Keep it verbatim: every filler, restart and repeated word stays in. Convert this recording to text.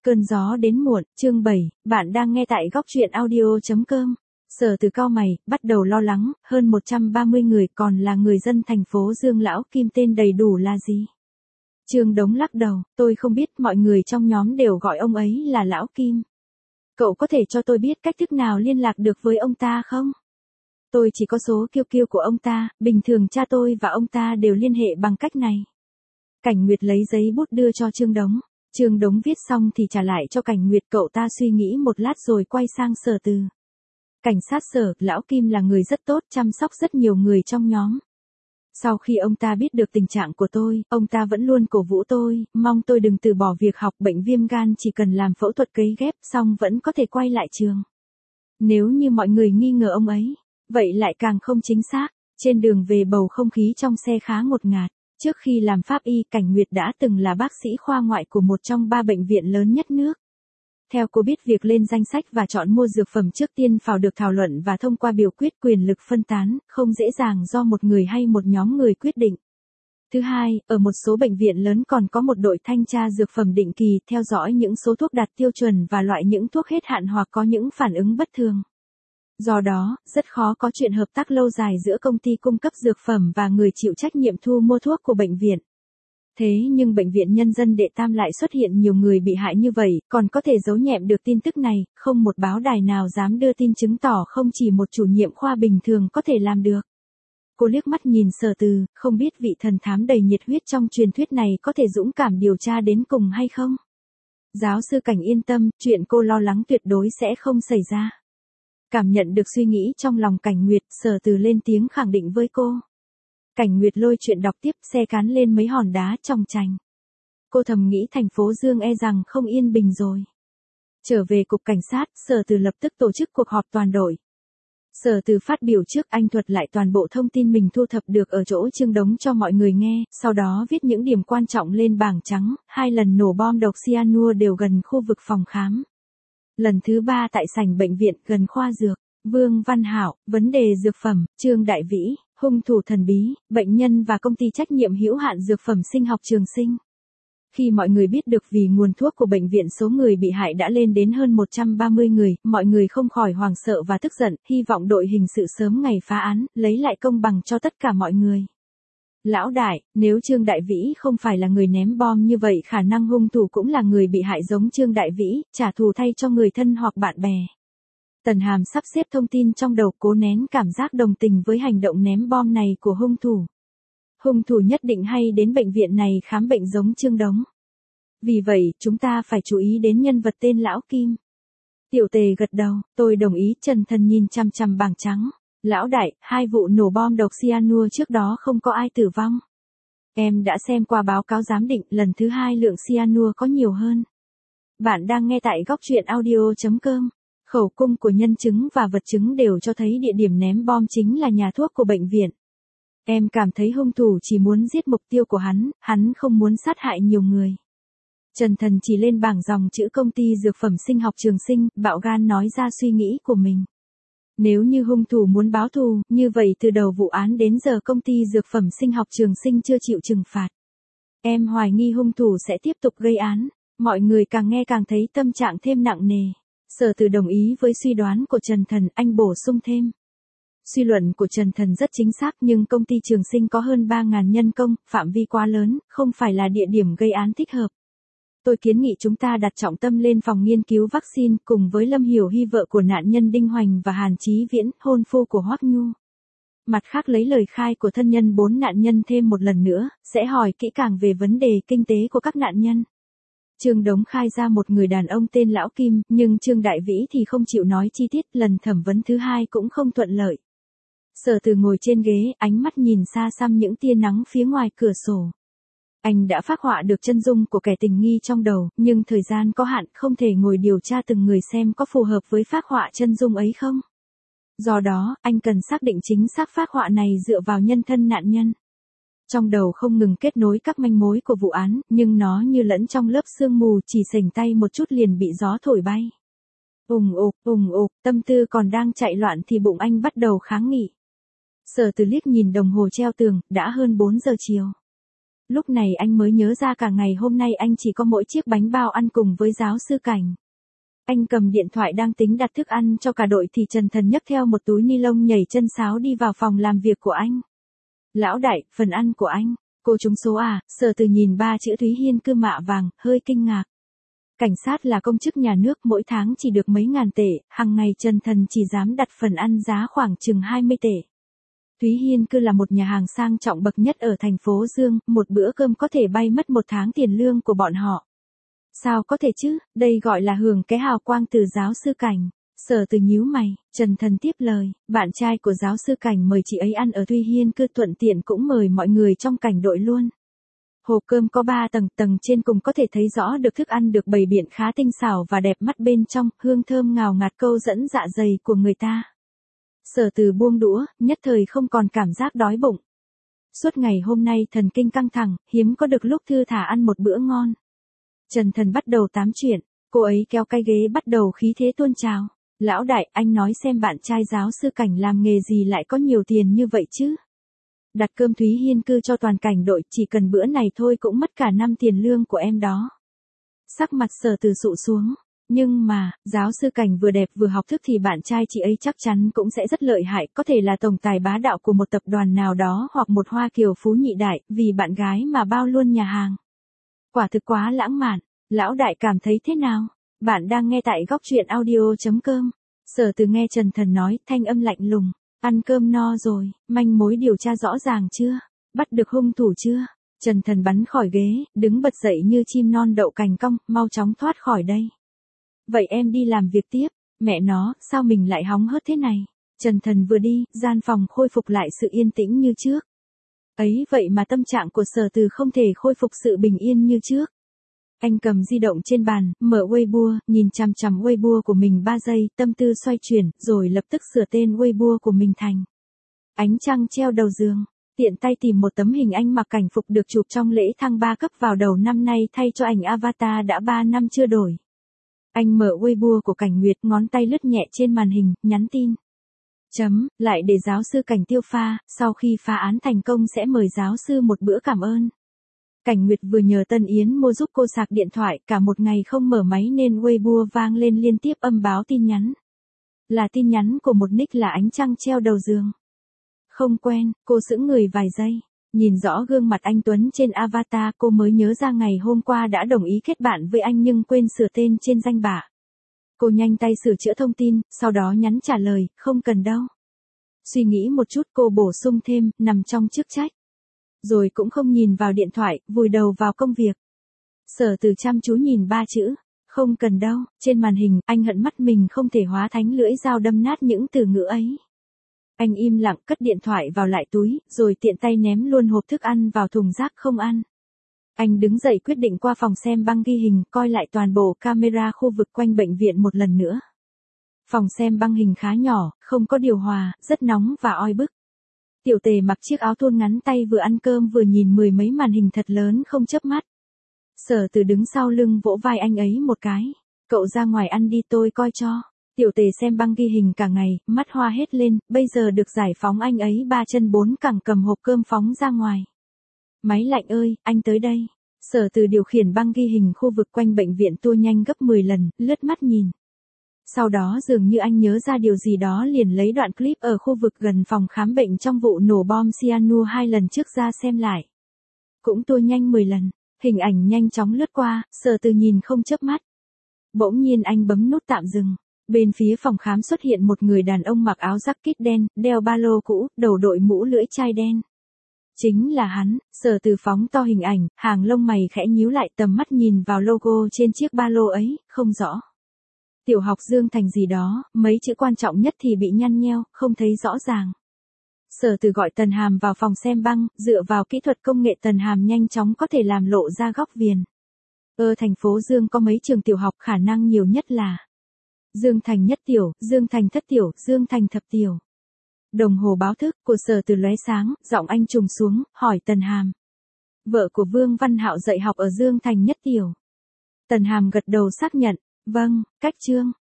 Cơn gió đến muộn, chương bảy, bạn đang nghe tại góc truyện audio.com. Sở Từ cau mày, bắt đầu lo lắng, hơn một trăm ba mươi người còn là người dân thành phố Dương Lão Kim tên đầy đủ là gì? Trương Đống lắc đầu, tôi không biết, mọi người trong nhóm đều gọi ông ấy là Lão Kim. Cậu có thể cho tôi biết cách thức nào liên lạc được với ông ta không? Tôi chỉ có số kiêu kiêu của ông ta, bình thường cha tôi và ông ta đều liên hệ bằng cách này. Cảnh Nguyệt lấy giấy bút đưa cho Trương Đống. Trương Đống viết xong thì trả lại cho Cảnh Nguyệt, cậu ta suy nghĩ một lát rồi quay sang Sở Từ. Cảnh sát Sở, Lão Kim là người rất tốt, chăm sóc rất nhiều người trong nhóm. Sau khi ông ta biết được tình trạng của tôi, ông ta vẫn luôn cổ vũ tôi, mong tôi đừng từ bỏ việc học. Bệnh viêm gan chỉ cần làm phẫu thuật cấy ghép xong vẫn có thể quay lại trường. Nếu như mọi người nghi ngờ ông ấy, vậy lại càng không chính xác. Trên đường về bầu không khí trong xe khá ngột ngạt. Trước khi làm pháp y, Cảnh Nguyệt đã từng là bác sĩ khoa ngoại của một trong ba bệnh viện lớn nhất nước. Theo cô biết, việc lên danh sách và chọn mua dược phẩm trước tiên phải được thảo luận và thông qua biểu quyết, quyền lực phân tán, không dễ dàng do một người hay một nhóm người quyết định. Thứ hai, ở một số bệnh viện lớn còn có một đội thanh tra dược phẩm định kỳ, theo dõi những số thuốc đạt tiêu chuẩn và loại những thuốc hết hạn hoặc có những phản ứng bất thường. Do đó, rất khó có chuyện hợp tác lâu dài giữa công ty cung cấp dược phẩm và người chịu trách nhiệm thu mua thuốc của bệnh viện. Thế nhưng Bệnh viện Nhân dân Đệ Tam lại xuất hiện nhiều người bị hại như vậy, còn có thể giấu nhẹm được tin tức này, không một báo đài nào dám đưa tin chứng tỏ không chỉ một chủ nhiệm khoa bình thường có thể làm được. Cô liếc mắt nhìn Sở Từ, không biết vị thần thám đầy nhiệt huyết trong truyền thuyết này có thể dũng cảm điều tra đến cùng hay không? Giáo sư Cảnh yên tâm, chuyện cô lo lắng tuyệt đối sẽ không xảy ra. Cảm nhận được suy nghĩ trong lòng Cảnh Nguyệt, Sở Từ lên tiếng khẳng định với cô. Cảnh Nguyệt lôi chuyện đọc tiếp, xe cán lên mấy hòn đá chòng chành. Cô thầm nghĩ thành phố Dương e rằng không yên bình rồi. Trở về cục cảnh sát, Sở Từ lập tức tổ chức cuộc họp toàn đội. Sở Từ phát biểu trước, anh thuật lại toàn bộ thông tin mình thu thập được ở chỗ Trương Đống cho mọi người nghe, sau đó viết những điểm quan trọng lên bảng trắng. Hai lần nổ bom độc cyanua đều gần khu vực phòng khám. Lần thứ ba tại sảnh bệnh viện, gần khoa dược. Vương Văn Hảo, vấn đề dược phẩm. Trương Đại Vĩ, hung thủ thần bí, bệnh nhân và công ty trách nhiệm hữu hạn dược phẩm sinh học Trường Sinh. Khi mọi người biết được vì nguồn thuốc của bệnh viện số người bị hại đã lên đến hơn một trăm ba mươi người, mọi người không khỏi hoảng sợ và tức giận, hy vọng đội hình sự sớm ngày phá án, lấy lại công bằng cho tất cả mọi người. Lão đại, nếu Trương Đại Vĩ không phải là người ném bom như vậy, khả năng hung thủ cũng là người bị hại giống Trương Đại Vĩ, trả thù thay cho người thân hoặc bạn bè. Tần Hàm sắp xếp thông tin trong đầu, cố nén cảm giác đồng tình với hành động ném bom này của hung thủ. Hung thủ nhất định hay đến bệnh viện này khám bệnh giống Trương Đống. Vì vậy, chúng ta phải chú ý đến nhân vật tên Lão Kim. Tiểu Tề gật đầu, tôi đồng ý. Trần Thần nhìn chằm chằm bảng trắng. Lão đại, hai vụ nổ bom độc cyanua trước đó không có ai tử vong. Em đã xem qua báo cáo giám định, lần thứ hai lượng cyanua có nhiều hơn. Bạn đang nghe tại góc truyện audio.com. Khẩu cung của nhân chứng và vật chứng đều cho thấy địa điểm ném bom chính là nhà thuốc của bệnh viện. Em cảm thấy hung thủ chỉ muốn giết mục tiêu của hắn, hắn không muốn sát hại nhiều người. Trần Thần chỉ lên bảng dòng chữ công ty dược phẩm sinh học Trường Sinh, bạo gan nói ra suy nghĩ của mình. Nếu như hung thủ muốn báo thù, như vậy từ đầu vụ án đến giờ công ty dược phẩm sinh học Trường Sinh chưa chịu trừng phạt. Em hoài nghi hung thủ sẽ tiếp tục gây án. Mọi người càng nghe càng thấy tâm trạng thêm nặng nề. Sở Từ đồng ý với suy đoán của Trần Thần, anh bổ sung thêm. Suy luận của Trần Thần rất chính xác, nhưng công ty Trường Sinh có hơn ba nghìn nhân công, phạm vi quá lớn, không phải là địa điểm gây án thích hợp. Tôi kiến nghị chúng ta đặt trọng tâm lên phòng nghiên cứu vaccine, cùng với Lâm Hiểu Hy, vợ của nạn nhân Đinh Hoành, và Hàn Chí Viễn, hôn phu của Hoắc Nhu. Mặt khác, lấy lời khai của thân nhân bốn nạn nhân thêm một lần nữa, sẽ hỏi kỹ càng về vấn đề kinh tế của các nạn nhân. Trương Đống khai ra một người đàn ông tên Lão Kim, nhưng Trương Đại Vĩ thì không chịu nói chi tiết, lần thẩm vấn thứ hai cũng không thuận lợi. Sở Từ ngồi trên ghế, ánh mắt nhìn xa xăm những tia nắng phía ngoài cửa sổ. Anh đã phác họa được chân dung của kẻ tình nghi trong đầu, nhưng thời gian có hạn, không thể ngồi điều tra từng người xem có phù hợp với phác họa chân dung ấy không. Do đó, anh cần xác định chính xác phác họa này dựa vào nhân thân nạn nhân. Trong đầu không ngừng kết nối các manh mối của vụ án, nhưng nó như lẫn trong lớp sương mù, chỉ sềnh tay một chút liền bị gió thổi bay. Ùng ục, ùng ục, tâm tư còn đang chạy loạn thì bụng anh bắt đầu kháng nghị. Sở Từ liếc nhìn đồng hồ treo tường, đã hơn bốn giờ chiều. Lúc này anh mới nhớ ra cả ngày hôm nay anh chỉ có mỗi chiếc bánh bao ăn cùng với giáo sư Cảnh. Anh cầm điện thoại đang tính đặt thức ăn cho cả đội thì Trần Thần nhấc theo một túi ni lông nhảy chân sáo đi vào phòng làm việc của anh. Lão đại, phần ăn của anh. Cô trúng số à? Sở Từ nhìn ba chữ Thúy Hiên Cư mạ vàng, hơi kinh ngạc. Cảnh sát là công chức nhà nước, mỗi tháng chỉ được mấy ngàn tệ, hàng ngày Trần Thần chỉ dám đặt phần ăn giá khoảng chừng hai mươi tệ. Thúy Hiên Cư là một nhà hàng sang trọng bậc nhất ở thành phố Dương, một bữa cơm có thể bay mất một tháng tiền lương của bọn họ. Sao có thể chứ, đây gọi là hưởng cái hào quang từ giáo sư Cảnh. Sở Từ nhíu mày, Trần Thần tiếp lời, bạn trai của giáo sư Cảnh mời chị ấy ăn ở Thúy Hiên Cư, thuận tiện cũng mời mọi người trong cảnh đội luôn. Hộp cơm có ba tầng, tầng trên cùng có thể thấy rõ được thức ăn được bày biện khá tinh xảo và đẹp mắt, bên trong, hương thơm ngào ngạt câu dẫn dạ dày của người ta. Sở Từ buông đũa, nhất thời không còn cảm giác đói bụng. Suốt ngày hôm nay thần kinh căng thẳng, hiếm có được lúc thư thả ăn một bữa ngon. Trần Thần bắt đầu tám chuyện, cô ấy kéo cái ghế bắt đầu khí thế tuôn trào. Lão đại, anh nói xem bạn trai giáo sư Cảnh làm nghề gì lại có nhiều tiền như vậy chứ? Đặt cơm Thúy Hiên Cư cho toàn cảnh đội, chỉ cần bữa này thôi cũng mất cả năm tiền lương của em đó. Sắc mặt Sở Từ sụ xuống. Nhưng mà, giáo sư Cảnh vừa đẹp vừa học thức thì bạn trai chị ấy chắc chắn cũng sẽ rất lợi hại, có thể là tổng tài bá đạo của một tập đoàn nào đó hoặc một hoa kiều phú nhị đại, vì bạn gái mà bao luôn nhà hàng. Quả thực quá lãng mạn. Lão đại cảm thấy thế nào? Bạn đang nghe tại góc truyện audio chấm com. Sở Từ nghe Trần Thần nói, thanh âm lạnh lùng. Ăn cơm no rồi, manh mối điều tra rõ ràng chưa? Bắt được hung thủ chưa? Trần Thần bắn khỏi ghế, đứng bật dậy như chim non đậu cành cong, mau chóng thoát khỏi đây. Vậy em đi làm việc tiếp. Mẹ nó, sao mình lại hóng hớt thế này? Trần Thần vừa đi, gian phòng khôi phục lại sự yên tĩnh như trước. Ấy vậy mà tâm trạng của Sở Từ không thể khôi phục sự bình yên như trước. Anh cầm di động trên bàn, mở Weibo, nhìn chằm chằm Weibo của mình ba giây, tâm tư xoay chuyển, rồi lập tức sửa tên Weibo của mình thành Ánh trăng treo đầu giường. Tiện tay tìm một tấm hình anh mặc cảnh phục được chụp trong lễ thăng ba cấp vào đầu năm nay thay cho ảnh avatar đã ba năm chưa đổi. Anh mở Weibo của Cảnh Nguyệt, ngón tay lướt nhẹ trên màn hình, nhắn tin. Chấm, lại để giáo sư Cảnh tiêu pha, sau khi phá án thành công sẽ mời giáo sư một bữa cảm ơn. Cảnh Nguyệt vừa nhờ Tân Yến mua giúp cô sạc điện thoại, cả một ngày không mở máy nên Weibo vang lên liên tiếp âm báo tin nhắn. Là tin nhắn của một nick là Ánh trăng treo đầu giường. Không quen, cô sững người vài giây. Nhìn rõ gương mặt anh Tuấn trên avatar, cô mới nhớ ra ngày hôm qua đã đồng ý kết bạn với anh nhưng quên sửa tên trên danh bạ. Cô nhanh tay sửa chữa thông tin, sau đó nhắn trả lời, không cần đâu. Suy nghĩ một chút cô bổ sung thêm, nằm trong chức trách. Rồi cũng không nhìn vào điện thoại, vùi đầu vào công việc. Sở Từ chăm chú nhìn ba chữ, không cần đâu, trên màn hình, anh hận mắt mình không thể hóa thánh lưỡi dao đâm nát những từ ngữ ấy. Anh im lặng cất điện thoại vào lại túi, rồi tiện tay ném luôn hộp thức ăn vào thùng rác không ăn. Anh đứng dậy quyết định qua phòng xem băng ghi hình, coi lại toàn bộ camera khu vực quanh bệnh viện một lần nữa. Phòng xem băng hình khá nhỏ, không có điều hòa, rất nóng và oi bức. Tiểu Tề mặc chiếc áo thun ngắn tay vừa ăn cơm vừa nhìn mười mấy màn hình thật lớn không chớp mắt. Sở Từ đứng sau lưng vỗ vai anh ấy một cái. Cậu ra ngoài ăn đi tôi coi cho. Tiểu Tề xem băng ghi hình cả ngày, mắt hoa hết lên, bây giờ được giải phóng anh ấy ba chân bốn cẳng cầm hộp cơm phóng ra ngoài. Máy lạnh ơi, anh tới đây. Sở Từ điều khiển băng ghi hình khu vực quanh bệnh viện tua nhanh gấp mười lần, lướt mắt nhìn. Sau đó dường như anh nhớ ra điều gì đó liền lấy đoạn clip ở khu vực gần phòng khám bệnh trong vụ nổ bom cyanua hai lần trước ra xem lại. Cũng tua nhanh mười lần, hình ảnh nhanh chóng lướt qua, Sở Từ nhìn không chớp mắt. Bỗng nhiên anh bấm nút tạm dừng. Bên phía phòng khám xuất hiện một người đàn ông mặc áo jacket đen, đeo ba lô cũ, đầu đội mũ lưỡi chai đen. Chính là hắn. Sở Từ phóng to hình ảnh, hàng lông mày khẽ nhíu lại, tầm mắt nhìn vào logo trên chiếc ba lô ấy, không rõ. Tiểu học Dương Thành gì đó, mấy chữ quan trọng nhất thì bị nhăn nheo, không thấy rõ ràng. Sở Từ gọi Tần Hàm vào phòng xem băng, dựa vào kỹ thuật công nghệ Tần Hàm nhanh chóng có thể làm lộ ra góc viền. Ở thành phố Dương có mấy trường tiểu học, khả năng nhiều nhất là Dương Thành nhất tiểu, Dương Thành thất tiểu, Dương Thành thập tiểu. Đồng hồ báo thức của Sở Từ lóe sáng, giọng anh trùng xuống, hỏi Tần Hàm. Vợ của Vương Văn Hạo dạy học ở Dương Thành nhất tiểu. Tần Hàm gật đầu xác nhận, vâng, cách chương.